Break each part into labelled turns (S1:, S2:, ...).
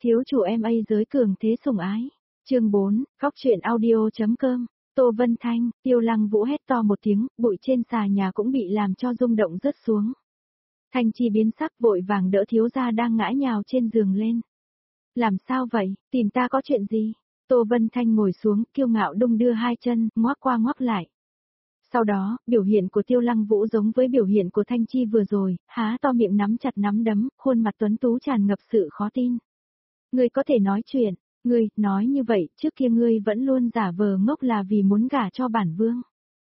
S1: Thiếu chủ MA giới cường thế sủng ái. Chương 4, khóc chuyện audio.com. Tô Vân Thanh, Tiêu Lăng Vũ hét to một tiếng, bụi trên xà nhà cũng bị làm cho rung động rớt xuống. Thanh Chi biến sắc vội vàng đỡ thiếu gia đang ngã nhào trên giường lên. Làm sao vậy, tìm ta có chuyện gì? Tô Vân Thanh ngồi xuống, kiêu ngạo đung đưa hai chân, ngoác qua ngoác lại. Sau đó, biểu hiện của Tiêu Lăng Vũ giống với biểu hiện của Thanh Chi vừa rồi, há to miệng nắm chặt nắm đấm, khuôn mặt tuấn tú tràn ngập sự khó tin. Ngươi có thể nói chuyện, ngươi, nói như vậy, trước kia ngươi vẫn luôn giả vờ ngốc là vì muốn gả cho bản vương.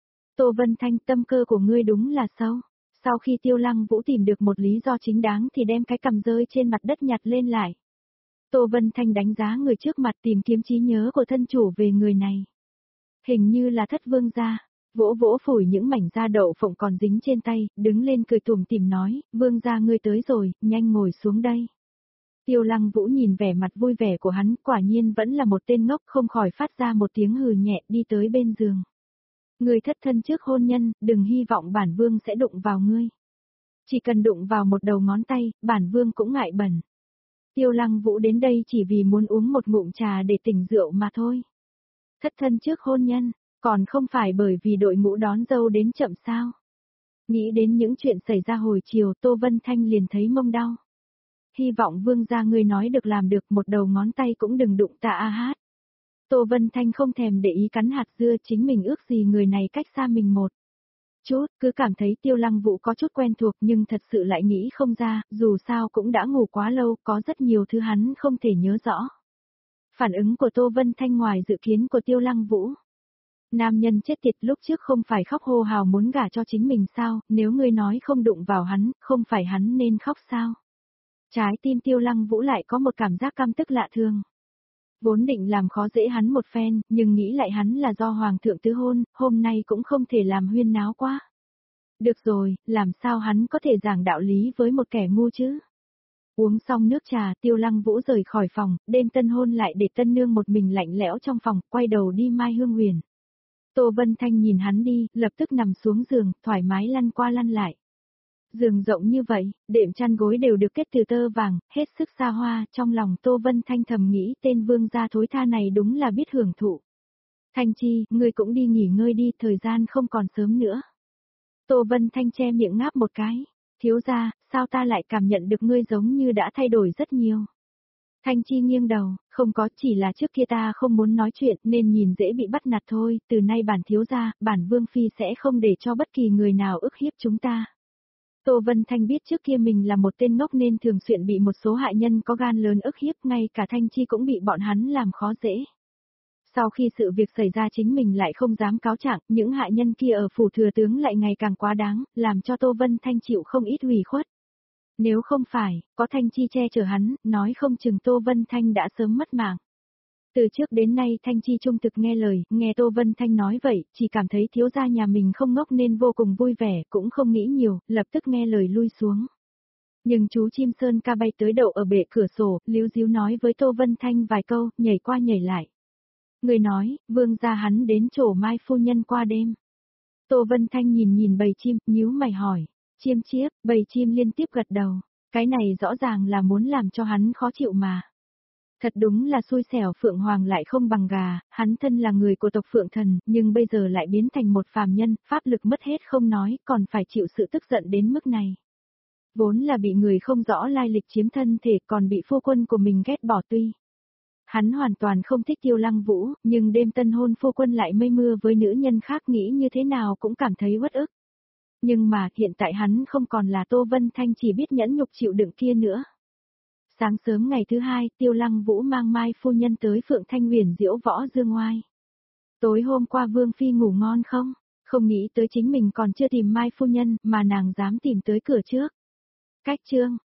S1: Tô Vân Thanh, tâm cơ của ngươi đúng là sâu. Sau khi Tiêu Lăng Vũ tìm được một lý do chính đáng thì đem cái cằm rơi trên mặt đất nhặt lên lại. Tô Vân Thanh đánh giá người trước mặt tìm kiếm trí nhớ của thân chủ về người này. Hình như là Thất Vương gia. Vỗ vỗ phủi những mảnh da đậu phộng còn dính trên tay, đứng lên cười tủm tỉm nói, vương gia ngươi tới rồi, nhanh ngồi xuống đây. Tiêu Lăng Vũ nhìn vẻ mặt vui vẻ của hắn, quả nhiên vẫn là một tên ngốc, không khỏi phát ra một tiếng hừ nhẹ, đi tới bên giường. Ngươi thất thân trước hôn nhân, đừng hy vọng bản vương sẽ đụng vào ngươi. Chỉ cần đụng vào một đầu ngón tay, bản vương cũng ngại bẩn. Tiêu Lăng Vũ đến đây chỉ vì muốn uống một ngụm trà để tỉnh rượu mà thôi. Thất thân trước hôn nhân, còn không phải bởi vì đội ngũ đón dâu đến chậm sao. Nghĩ đến những chuyện xảy ra hồi chiều, Tô Vân Thanh liền thấy mông đau. Hy vọng vương gia ngươi nói được làm được, một đầu ngón tay cũng đừng đụng ta a hát. Tô Vân Thanh không thèm để ý cắn hạt dưa, chính mình ước gì người này cách xa mình một chút, cứ cảm thấy Tiêu Lăng Vũ có chút quen thuộc nhưng thật sự lại nghĩ không ra, dù sao cũng đã ngủ quá lâu, có rất nhiều thứ hắn không thể nhớ rõ. Phản ứng của Tô Vân Thanh ngoài dự kiến của Tiêu Lăng Vũ. Nam nhân chết tiệt, lúc trước không phải khóc hô hào muốn gả cho chính mình sao, nếu ngươi nói không đụng vào hắn, không phải hắn nên khóc sao? Trái tim Tiêu Lăng Vũ lại có một cảm giác căm tức lạ thường. Vốn định làm khó dễ hắn một phen, nhưng nghĩ lại hắn là do Hoàng thượng tứ hôn, hôm nay cũng không thể làm huyên náo quá. Được rồi, làm sao hắn có thể giảng đạo lý với một kẻ ngu chứ? Uống xong nước trà, Tiêu Lăng Vũ rời khỏi phòng, đêm tân hôn lại để tân nương một mình lạnh lẽo trong phòng, quay đầu đi Mai Hương Huyền. Tô Vân Thanh nhìn hắn đi, lập tức nằm xuống giường, thoải mái lăn qua lăn lại. Giường rộng như vậy, đệm chăn gối đều được kết từ tơ vàng, hết sức xa hoa, trong lòng Tô Vân Thanh thầm nghĩ tên vương gia thối tha này đúng là biết hưởng thụ. Thanh Chi, ngươi cũng đi nghỉ ngơi đi, thời gian không còn sớm nữa. Tô Vân Thanh che miệng ngáp một cái, thiếu gia, sao ta lại cảm nhận được ngươi giống như đã thay đổi rất nhiều. Thanh Chi nghiêng đầu, không có, chỉ là trước kia ta không muốn nói chuyện nên nhìn dễ bị bắt nạt thôi, từ nay bản thiếu gia, bản vương phi sẽ không để cho bất kỳ người nào ức hiếp chúng ta. Tô Vân Thanh biết trước kia mình là một tên ngốc nên thường xuyên bị một số hại nhân có gan lớn ức hiếp, ngay cả Thanh Chi cũng bị bọn hắn làm khó dễ. Sau khi sự việc xảy ra chính mình lại không dám cáo trạng, những hại nhân kia ở phủ thừa tướng lại ngày càng quá đáng, làm cho Tô Vân Thanh chịu không ít ủy khuất. Nếu không phải, có Thanh Chi che chở hắn, nói không chừng Tô Vân Thanh đã sớm mất mạng. Từ trước đến nay Thanh Chi trung thực nghe lời, nghe Tô Vân Thanh nói vậy, chỉ cảm thấy thiếu gia nhà mình không ngốc nên vô cùng vui vẻ, cũng không nghĩ nhiều, lập tức nghe lời lui xuống. Nhưng chú chim sơn ca bay tới đậu ở bệ cửa sổ, líu díu nói với Tô Vân Thanh vài câu, nhảy qua nhảy lại. Người nói, vương gia hắn đến chỗ Mai phu nhân qua đêm. Tô Vân Thanh nhìn nhìn bầy chim, nhíu mày hỏi. Chiêm chiếp, bầy chim liên tiếp gật đầu. Cái này rõ ràng là muốn làm cho hắn khó chịu mà. Thật đúng là xui xẻo, Phượng Hoàng lại không bằng gà, hắn thân là người của tộc Phượng Thần, nhưng bây giờ lại biến thành một phàm nhân, pháp lực mất hết không nói, còn phải chịu sự tức giận đến mức này. Vốn là bị người không rõ lai lịch chiếm thân thể, còn bị phu quân của mình ghét bỏ tuy. Hắn hoàn toàn không thích Tiêu Lăng Vũ, nhưng đêm tân hôn phu quân lại mây mưa với nữ nhân khác, nghĩ như thế nào cũng cảm thấy uất ức. Nhưng mà hiện tại hắn không còn là Tô Vân Thanh chỉ biết nhẫn nhục chịu đựng kia nữa. Sáng sớm ngày thứ hai, Tiêu Lăng Vũ mang Mai phu nhân tới Phượng Thanh Huyền diễu võ dương ngoai. Tối hôm qua Vương Phi ngủ ngon không? Không nghĩ tới chính mình còn chưa tìm Mai phu nhân mà nàng dám tìm tới cửa trước. Cách chương,